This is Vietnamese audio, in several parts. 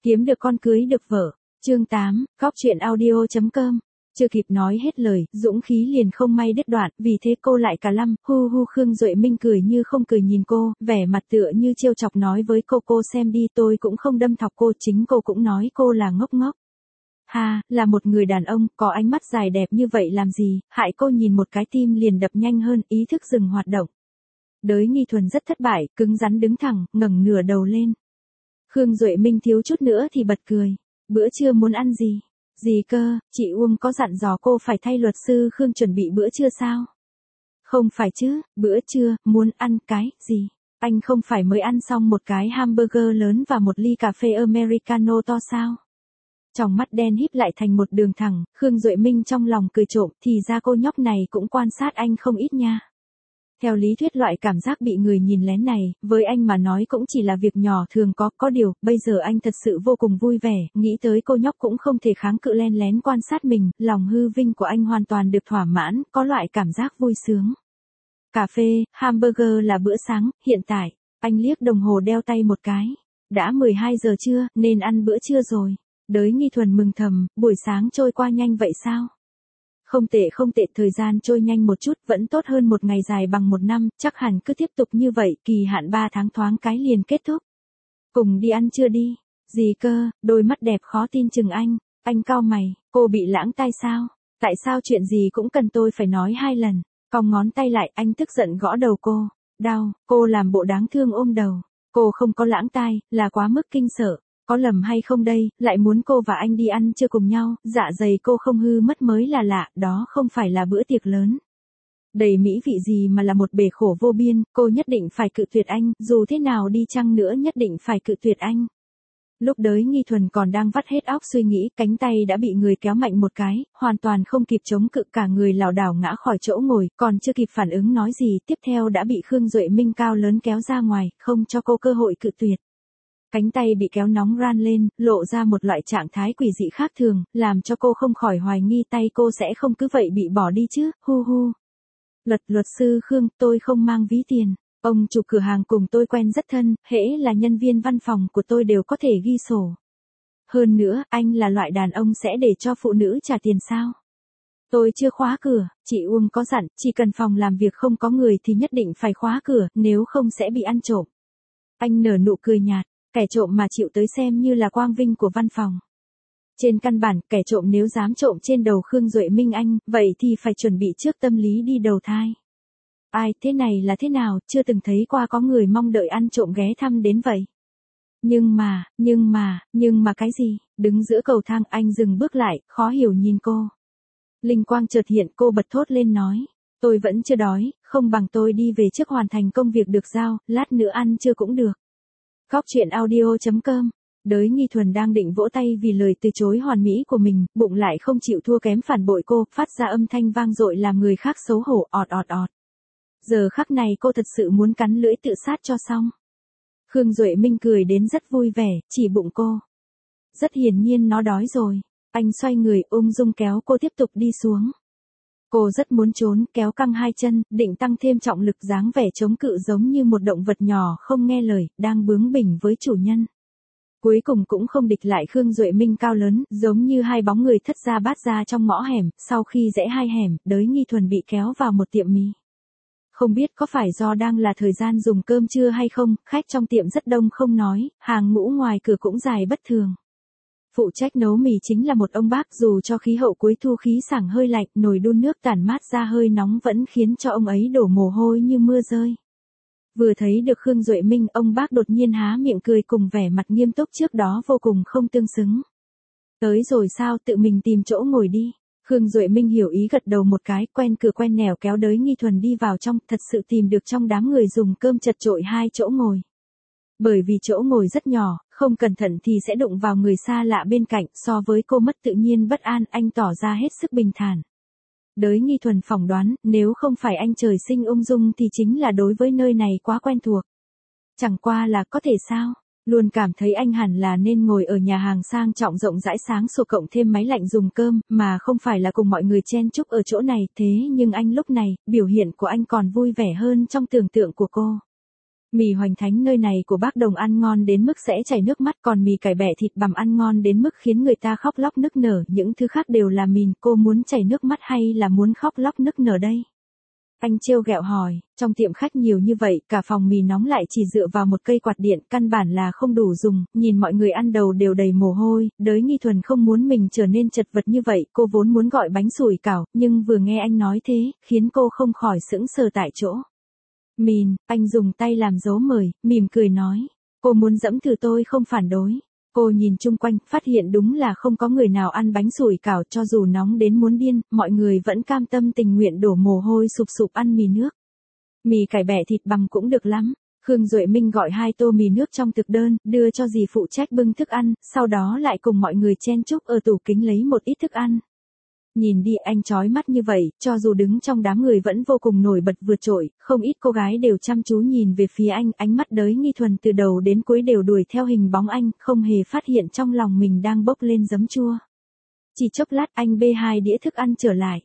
Kiếm được con cưới được vợ. Chương 8, Cóc truyện audio.com. Chưa kịp nói hết lời, dũng khí liền không may đứt đoạn, vì thế cô lại cả lăm, hu hu. Khương Duệ Minh cười như không cười nhìn cô, vẻ mặt tựa như trêu chọc nói với cô xem đi, tôi cũng không đâm thọc cô, chính cô cũng nói cô là ngốc ngốc. Ha, là một người đàn ông, có ánh mắt dài đẹp như vậy làm gì, hại cô nhìn một cái tim liền đập nhanh hơn, ý thức dừng hoạt động. Đới Nghi Thuần rất thất bại, cứng rắn đứng thẳng, ngẩng nửa đầu lên. Khương Duệ Minh thiếu chút nữa thì bật cười. Bữa trưa muốn ăn gì? Gì cơ, chị Uông có dặn dò cô phải thay luật sư Khương chuẩn bị bữa trưa sao? Không phải chứ, bữa trưa, muốn ăn cái gì? Anh không phải mới ăn xong một cái hamburger lớn và một ly cà phê Americano to sao? Tròng mắt đen híp lại thành một đường thẳng, Khương Duệ Minh trong lòng cười trộm, thì ra cô nhóc này cũng quan sát anh không ít nha. Theo lý thuyết loại cảm giác bị người nhìn lén này, với anh mà nói cũng chỉ là việc nhỏ thường có điều, bây giờ anh thật sự vô cùng vui vẻ, nghĩ tới cô nhóc cũng không thể kháng cự len lén quan sát mình, lòng hư vinh của anh hoàn toàn được thỏa mãn, có loại cảm giác vui sướng. Cà phê, hamburger là bữa sáng, hiện tại, anh liếc đồng hồ đeo tay một cái. Đã 12 giờ trưa, nên ăn bữa trưa rồi. Đới Nghi Thuần mừng thầm, buổi sáng trôi qua nhanh vậy sao? Không tệ, thời gian trôi nhanh một chút, vẫn tốt hơn một ngày dài bằng một năm, chắc hẳn cứ tiếp tục như vậy, kỳ hạn 3 tháng thoáng cái liền kết thúc. Cùng đi ăn trưa đi. Gì cơ, đôi mắt đẹp khó tin chừng anh cau mày, cô bị lãng tai sao? Tại sao chuyện gì cũng cần tôi phải nói 2 lần? Cong ngón tay lại, anh tức giận gõ đầu cô. Đau, cô làm bộ đáng thương ôm đầu. Cô không có lãng tai, là quá mức kinh sợ. Có lầm hay không đây, lại muốn cô và anh đi ăn trưa cùng nhau, dạ dày cô không hư mất mới là lạ, đó không phải là bữa tiệc lớn. Đầy mỹ vị gì mà là một bể khổ vô biên, cô nhất định phải cự tuyệt anh, dù thế nào đi chăng nữa nhất định phải cự tuyệt anh. Lúc Đới Nghi Thuần còn đang vắt hết óc suy nghĩ, cánh tay đã bị người kéo mạnh một cái, hoàn toàn không kịp chống cự, cả người lảo đảo ngã khỏi chỗ ngồi, còn chưa kịp phản ứng nói gì, tiếp theo đã bị Khương Duệ Minh cao lớn kéo ra ngoài, không cho cô cơ hội cự tuyệt. Cánh tay bị kéo nóng ran lên, lộ ra một loại trạng thái quỷ dị khác thường, làm cho cô không khỏi hoài nghi tay cô sẽ không cứ vậy bị bỏ đi chứ, hu hu. Luật sư Khương, tôi không mang ví tiền. Ông chủ cửa hàng cùng tôi quen rất thân, hễ là nhân viên văn phòng của tôi đều có thể ghi sổ. Hơn nữa, anh là loại đàn ông sẽ để cho phụ nữ trả tiền sao? Tôi chưa khóa cửa, chị Uông có dặn, chỉ cần phòng làm việc không có người thì nhất định phải khóa cửa, nếu không sẽ bị ăn trộm. Anh nở nụ cười nhạt. Kẻ trộm mà chịu tới xem như là quang vinh của văn phòng. Trên căn bản, kẻ trộm nếu dám trộm trên đầu Khương Duệ Minh anh, vậy thì phải chuẩn bị trước tâm lý đi đầu thai. Ai, thế này là thế nào, chưa từng thấy qua có người mong đợi ăn trộm ghé thăm đến vậy. Nhưng mà cái gì, đứng giữa cầu thang anh dừng bước lại, khó hiểu nhìn cô. Linh quang chợt hiện, cô bật thốt lên nói. Tôi vẫn chưa đói, không bằng tôi đi về trước hoàn thành công việc được giao, lát nữa ăn chưa cũng được. Cóc truyện audio.com. Đới Nghi Thuần đang định vỗ tay vì lời từ chối hoàn mỹ của mình, bụng lại không chịu thua kém phản bội cô, phát ra âm thanh vang dội làm người khác xấu hổ, ọt. Giờ khắc này cô thật sự muốn cắn lưỡi tự sát cho xong. Khương Duệ Minh cười đến rất vui vẻ, chỉ bụng cô. Rất hiển nhiên nó đói rồi. Anh xoay người ung dung kéo cô tiếp tục đi xuống. Cô rất muốn trốn, kéo căng hai chân, định tăng thêm trọng lực, dáng vẻ chống cự giống như một động vật nhỏ không nghe lời, đang bướng bỉnh với chủ nhân. Cuối cùng cũng không địch lại Khương Duệ Minh cao lớn, giống như hai bóng người thất ra bát ra trong ngõ hẻm, sau khi rẽ hai hẻm, Đới Nghi Thuần bị kéo vào một tiệm mì. Không biết có phải do đang là thời gian dùng cơm trưa hay không, khách trong tiệm rất đông không nói, hàng ngũ ngoài cửa cũng dài bất thường. Phụ trách nấu mì chính là một ông bác, dù cho khí hậu cuối thu khí sảng hơi lạnh, nồi đun nước tản mát ra hơi nóng vẫn khiến cho ông ấy đổ mồ hôi như mưa rơi. Vừa thấy được Khương Duệ Minh, ông bác đột nhiên há miệng cười cùng vẻ mặt nghiêm túc trước đó vô cùng không tương xứng. Tới rồi sao, tự mình tìm chỗ ngồi đi. Khương Duệ Minh hiểu ý gật đầu một cái, quen cửa quen nẻo kéo Đới Nghi Thuần đi vào trong, thật sự tìm được trong đám người dùng cơm chật chội 2 chỗ ngồi. Bởi vì chỗ ngồi rất nhỏ, không cẩn thận thì sẽ đụng vào người xa lạ bên cạnh, so với cô mất tự nhiên bất an, anh tỏ ra hết sức bình thản. Đới Nghi Thuần phỏng đoán, nếu không phải anh trời sinh ung dung thì chính là đối với nơi này quá quen thuộc. Chẳng qua là có thể sao, luôn cảm thấy anh hẳn là nên ngồi ở nhà hàng sang trọng rộng rãi sáng sủa cộng thêm máy lạnh dùng cơm, mà không phải là cùng mọi người chen chúc ở chỗ này, thế nhưng anh lúc này, biểu hiện của anh còn vui vẻ hơn trong tưởng tượng của cô. Mì hoành thánh nơi này của bác Đồng ăn ngon đến mức sẽ chảy nước mắt, còn mì cải bẹ thịt bằm ăn ngon đến mức khiến người ta khóc lóc nức nở, những thứ khác đều là mìn, cô muốn chảy nước mắt hay là muốn khóc lóc nức nở đây? Anh trêu ghẹo hỏi, trong tiệm khách nhiều như vậy, cả phòng mì nóng lại chỉ dựa vào một cây quạt điện, căn bản là không đủ dùng, nhìn mọi người ăn đầu đều đầy mồ hôi, Đới Nghi Thuần không muốn mình trở nên chật vật như vậy, cô vốn muốn gọi bánh sủi cảo, nhưng vừa nghe anh nói thế, khiến cô không khỏi sững sờ tại chỗ. Mìn, anh dùng tay làm dấu mời, mỉm cười nói, cô muốn dẫm thử tôi không phản đối. Cô nhìn chung quanh, phát hiện đúng là không có người nào ăn bánh sủi cảo, cho dù nóng đến muốn điên, mọi người vẫn cam tâm tình nguyện đổ mồ hôi sụp sụp ăn mì nước. Mì cải bẹ thịt bằm cũng được lắm. Khương Duệ Minh gọi 2 tô mì nước trong thực đơn, đưa cho dì phụ trách bưng thức ăn, sau đó lại cùng mọi người chen chúc ở tủ kính lấy một ít thức ăn. Nhìn đi, anh chói mắt như vậy, cho dù đứng trong đám người vẫn vô cùng nổi bật vượt trội, không ít cô gái đều chăm chú nhìn về phía anh, ánh mắt Đới Nghi Thuần từ đầu đến cuối đều đuổi theo hình bóng anh, không hề phát hiện trong lòng mình đang bốc lên giấm chua. Chỉ chốc lát anh bê 2 đĩa thức ăn trở lại.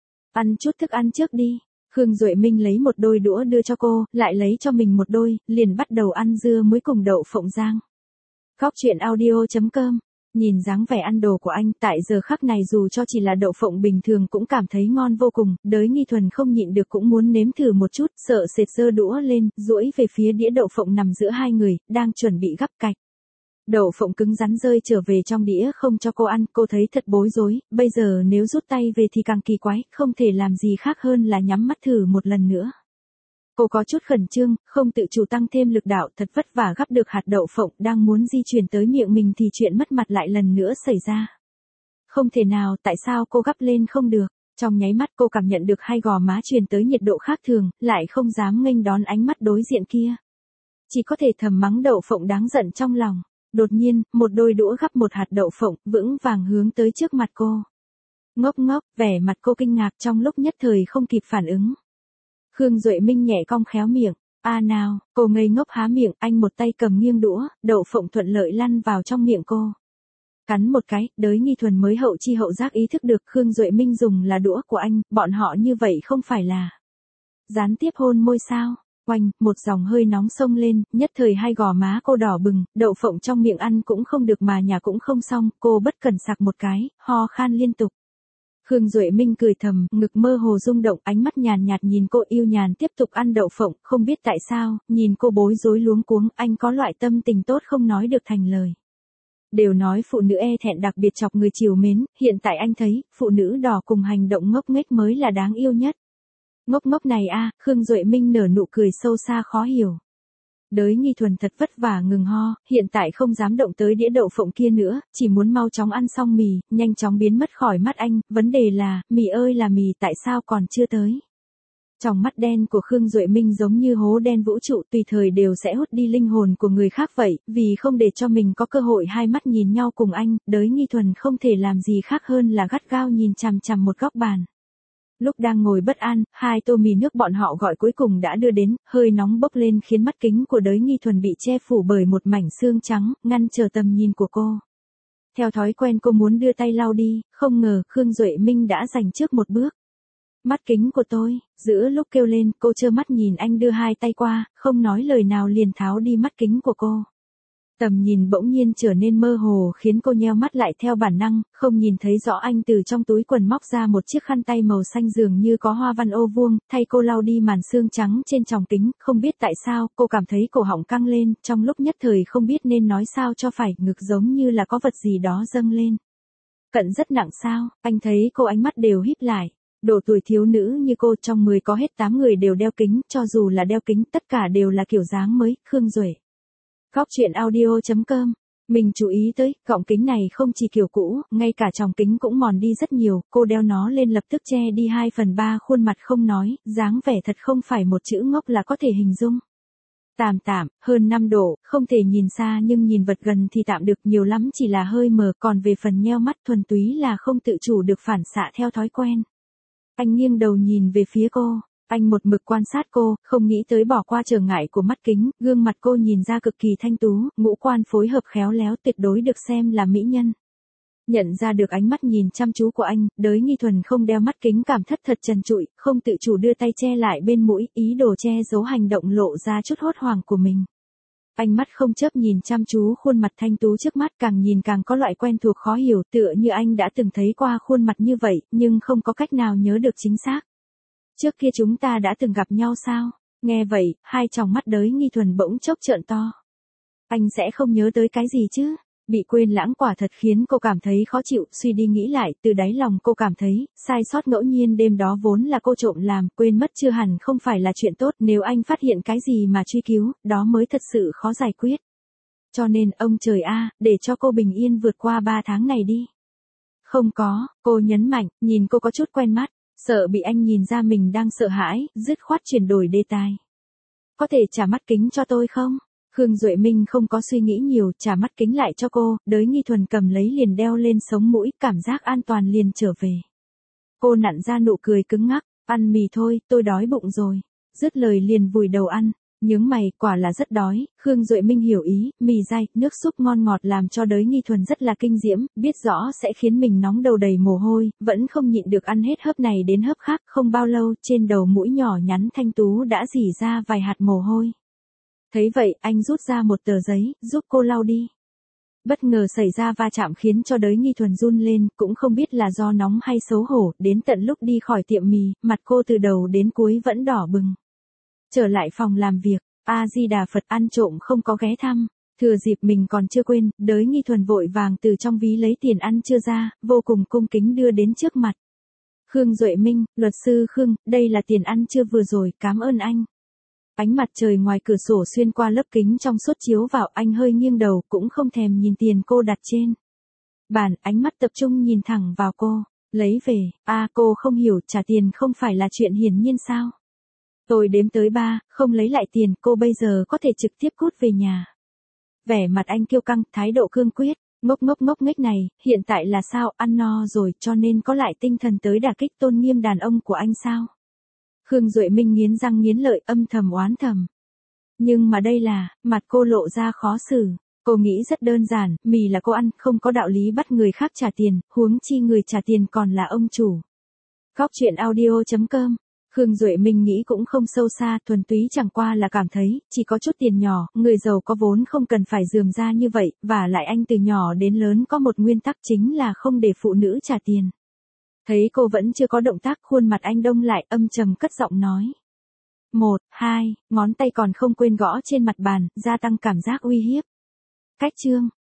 Ăn chút thức ăn trước đi. Khương Duệ Minh lấy một đôi đũa đưa cho cô, lại lấy cho mình một đôi, liền bắt đầu ăn dưa muối cùng đậu phộng rang. Góc truyện audio.com. Nhìn dáng vẻ ăn đồ của anh, tại giờ khắc này dù cho chỉ là đậu phộng bình thường cũng cảm thấy ngon vô cùng, Đới Nghi Thuần không nhịn được cũng muốn nếm thử một chút, sợ sệt giơ đũa lên, duỗi về phía đĩa đậu phộng nằm giữa hai người, đang chuẩn bị gắp cạch. Đậu phộng cứng rắn rơi trở về trong đĩa không cho cô ăn, cô thấy thật bối rối, bây giờ nếu rút tay về thì càng kỳ quái, không thể làm gì khác hơn là nhắm mắt thử một lần nữa. Cô có chút khẩn trương, không tự chủ tăng thêm lực đạo, thật vất vả gắp được hạt đậu phộng, đang muốn di chuyển tới miệng mình thì chuyện mất mặt lại lần nữa xảy ra. Không thể nào, tại sao cô gắp lên không được? Trong nháy mắt cô cảm nhận được hai gò má truyền tới nhiệt độ khác thường, lại không dám nghênh đón ánh mắt đối diện kia. Chỉ có thể thầm mắng đậu phộng đáng giận trong lòng. Đột nhiên, một đôi đũa gắp một hạt đậu phộng, vững vàng hướng tới trước mặt cô. Ngốc ngốc, vẻ mặt cô kinh ngạc trong lúc nhất thời không kịp phản ứng. Khương Duệ Minh nhẹ cong khéo miệng, nào, cô ngây ngốc há miệng, anh một tay cầm nghiêng đũa, đậu phộng thuận lợi lăn vào trong miệng cô. Cắn một cái, Đới Nghi Thuần mới hậu chi hậu giác ý thức được Khương Duệ Minh dùng là đũa của anh, bọn họ như vậy không phải là gián tiếp hôn môi sao? Oanh, một dòng hơi nóng xông lên, nhất thời hai gò má cô đỏ bừng, đậu phộng trong miệng ăn cũng không được mà nhả cũng không xong, cô bất cẩn sặc một cái, ho khan liên tục. Khương Duệ Minh cười thầm, ngực mơ hồ rung động, ánh mắt nhàn nhạt nhìn cô yêu nhàn tiếp tục ăn đậu phộng, không biết tại sao, nhìn cô bối rối luống cuống, anh có loại tâm tình tốt không nói được thành lời. Đều nói phụ nữ e thẹn đặc biệt chọc người trìu mến, hiện tại anh thấy, phụ nữ đỏ cùng hành động ngốc nghếch mới là đáng yêu nhất. Ngốc ngốc này Khương Duệ Minh nở nụ cười sâu xa khó hiểu. Đới Nghi Thuần thật vất vả ngừng ho, hiện tại không dám động tới đĩa đậu phộng kia nữa, chỉ muốn mau chóng ăn xong mì, nhanh chóng biến mất khỏi mắt anh, vấn đề là, mì ơi là mì tại sao còn chưa tới. Trong mắt đen của Khương Duệ Minh giống như hố đen vũ trụ tùy thời đều sẽ hút đi linh hồn của người khác vậy, vì không để cho mình có cơ hội hai mắt nhìn nhau cùng anh, Đới Nghi Thuần không thể làm gì khác hơn là gắt gao nhìn chằm chằm một góc bàn. Lúc đang ngồi bất an, 2 tô mì nước bọn họ gọi cuối cùng đã đưa đến, hơi nóng bốc lên khiến mắt kính của Đới Nghi Thuần bị che phủ bởi một mảnh xương trắng, ngăn trở tầm nhìn của cô. Theo thói quen cô muốn đưa tay lau đi, không ngờ Khương Duệ Minh đã giành trước một bước. Mắt kính của tôi, giữa lúc kêu lên, cô trơ mắt nhìn anh đưa 2 tay qua, không nói lời nào liền tháo đi mắt kính của cô. Tầm nhìn bỗng nhiên trở nên mơ hồ khiến cô nheo mắt lại theo bản năng, không nhìn thấy rõ anh từ trong túi quần móc ra một chiếc khăn tay màu xanh dường như có hoa văn ô vuông, thay cô lau đi màn xương trắng trên tròng kính, không biết tại sao, cô cảm thấy cổ họng căng lên, trong lúc nhất thời không biết nên nói sao cho phải, ngực giống như là có vật gì đó dâng lên. Cận rất nặng sao, anh thấy cô ánh mắt đều híp lại. Độ tuổi thiếu nữ như cô trong 10 có hết 8 người đều đeo kính, cho dù là đeo kính tất cả đều là kiểu dáng mới, Khương Duệ. Góc truyện audio.com. Mình chú ý tới, gọng kính này không chỉ kiểu cũ, ngay cả tròng kính cũng mòn đi rất nhiều, cô đeo nó lên lập tức che đi 2/3 khuôn mặt không nói, dáng vẻ thật không phải một chữ ngốc là có thể hình dung. Tạm, hơn 5 độ, không thể nhìn xa nhưng nhìn vật gần thì tạm được, nhiều lắm chỉ là hơi mờ, còn về phần nheo mắt thuần túy là không tự chủ được phản xạ theo thói quen. Anh nghiêng đầu nhìn về phía cô. Anh một mực quan sát cô, không nghĩ tới bỏ qua trở ngại của mắt kính, gương mặt cô nhìn ra cực kỳ thanh tú, ngũ quan phối hợp khéo léo tuyệt đối được xem là mỹ nhân. Nhận ra được ánh mắt nhìn chăm chú của anh, Đới Nghi Thuần không đeo mắt kính cảm thất thật trần trụi, không tự chủ đưa tay che lại bên mũi, ý đồ che giấu hành động lộ ra chút hốt hoảng của mình. Ánh mắt không chớp nhìn chăm chú khuôn mặt thanh tú trước mắt, càng nhìn càng có loại quen thuộc khó hiểu, tựa như anh đã từng thấy qua khuôn mặt như vậy, nhưng không có cách nào nhớ được chính xác. Trước kia chúng ta đã từng gặp nhau sao? Nghe vậy, hai tròng mắt Đới Nghi Thuần bỗng chốc trợn to. Anh sẽ không nhớ tới cái gì chứ? Bị quên lãng quả thật khiến cô cảm thấy khó chịu, suy đi nghĩ lại, từ đáy lòng cô cảm thấy, sai sót ngẫu nhiên đêm đó vốn là cô trộm làm, quên mất chưa hẳn không phải là chuyện tốt, nếu anh phát hiện cái gì mà truy cứu, đó mới thật sự khó giải quyết. Cho nên, ông trời a, để cho cô bình yên vượt qua 3 tháng này đi. Không có, cô nhấn mạnh, nhìn cô có chút quen mắt, sợ bị anh nhìn ra mình đang sợ hãi, dứt khoát chuyển đổi đề tài. Có thể trả mắt kính cho tôi không? Khương Duệ Minh không có suy nghĩ nhiều, trả mắt kính lại cho cô, Đới Nghi Thuần cầm lấy liền đeo lên sống mũi, cảm giác an toàn liền trở về. Cô nặn ra nụ cười cứng ngắc, ăn mì thôi, tôi đói bụng rồi. Dứt lời liền vùi đầu ăn, nhướng mày, quả là rất đói, Khương Duệ Minh hiểu ý, mì dai, nước súp ngon ngọt làm cho Đới Nghi Thuần rất là kinh diễm, biết rõ sẽ khiến mình nóng đầu đầy mồ hôi, vẫn không nhịn được ăn hết hớp này đến hớp khác, không bao lâu, trên đầu mũi nhỏ nhắn thanh tú đã rỉ ra vài hạt mồ hôi. Thấy vậy, anh rút ra một tờ giấy, giúp cô lau đi. Bất ngờ xảy ra va chạm khiến cho Đới Nghi Thuần run lên, cũng không biết là do nóng hay xấu hổ, đến tận lúc đi khỏi tiệm mì, mặt cô từ đầu đến cuối vẫn đỏ bừng. Trở lại phòng làm việc, A-di-đà Phật, ăn trộm không có ghé thăm. Thừa dịp mình còn chưa quên, Đới Nghi Thuần vội vàng từ trong ví lấy tiền ăn chưa ra, vô cùng cung kính đưa đến trước mặt. Khương Duệ Minh, luật sư Khương, đây là tiền ăn trưa vừa rồi, cảm ơn anh. Ánh mặt trời ngoài cửa sổ xuyên qua lớp kính trong suốt chiếu vào, anh hơi nghiêng đầu, cũng không thèm nhìn tiền cô đặt trên bàn, ánh mắt tập trung nhìn thẳng vào cô. Lấy về, cô không hiểu, trả tiền không phải là chuyện hiển nhiên sao? Tôi đếm tới 3, không lấy lại tiền, cô bây giờ có thể trực tiếp cút về nhà. Vẻ mặt anh kiêu căng, thái độ cương quyết, ngốc nghếch này, hiện tại là sao, ăn no rồi cho nên có lại tinh thần tới đả kích tôn nghiêm đàn ông của anh sao? Khương Duệ Minh nghiến răng nghiến lợi, âm thầm oán thầm. Nhưng mà đây là, mặt cô lộ ra khó xử. Cô nghĩ rất đơn giản, mì là cô ăn, không có đạo lý bắt người khác trả tiền, huống chi người trả tiền còn là ông chủ. Góc truyện audio.com. Khương Duệ Minh nghĩ cũng không sâu xa, thuần túy chẳng qua là cảm thấy, chỉ có chút tiền nhỏ, người giàu có vốn không cần phải rườm ra như vậy, và lại anh từ nhỏ đến lớn có một nguyên tắc chính là không để phụ nữ trả tiền. Thấy cô vẫn chưa có động tác, khuôn mặt anh đông lại, âm trầm cất giọng nói. 1, 2, ngón tay còn không quên gõ trên mặt bàn, gia tăng cảm giác uy hiếp. Cách chương.